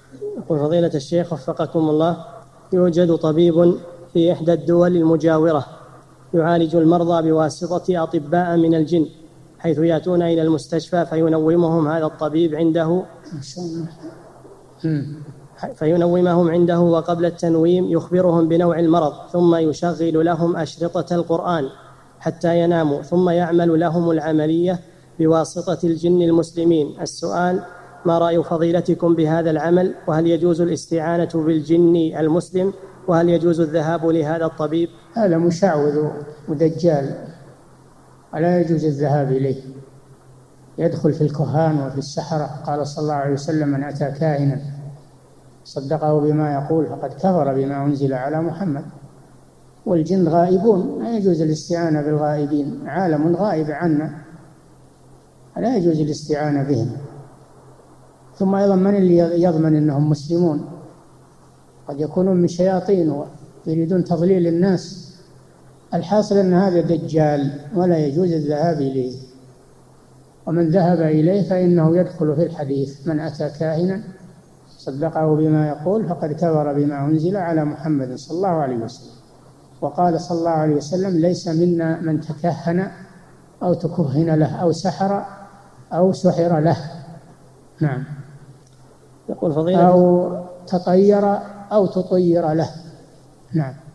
يقول فضيلة الشيخ وفقكم الله، يوجد طبيب في إحدى الدول المجاورة يعالج المرضى بواسطة أطباء من الجن، حيث يأتون إلى المستشفى فينومهم هذا الطبيب عنده وقبل التنويم يخبرهم بنوع المرض، ثم يشغل لهم أشرطة القرآن حتى يناموا، ثم يعمل لهم العملية بواسطة الجن المسلمين. السؤال: ما رأي فضيلتكم بهذا العمل؟ وهل يجوز الاستعانة بالجن المسلم؟ وهل يجوز الذهاب لهذا الطبيب؟ هذا مشعوذ ودجال ولا يجوز الذهاب إليه، يدخل في الكهان وفي السحرة. قال صلى الله عليه وسلم: من أتى كاهنا صدقه بما يقول فقد كفر بما أنزل على محمد. والجن غائبون، لا يجوز الاستعانة بالغائبين، عالم غائب عنا لا يجوز الاستعانة بهم. ثم أيضا من اللي يضمن أنهم مسلمون؟ قد يكونون من شياطين ويريدون تضليل الناس. الحاصل أن هذا دجال ولا يجوز الذهاب إليه، ومن ذهب إليه فإنه يدخل في الحديث: من أتى كاهنا صدقه بما يقول فقد كفر بما أنزل على محمد صلى الله عليه وسلم. وقال صلى الله عليه وسلم: ليس منا من تكهن أو تكهن له أو سحر أو سحر له. نعم. يقول فضيلة أو تطير أو تطير له. نعم.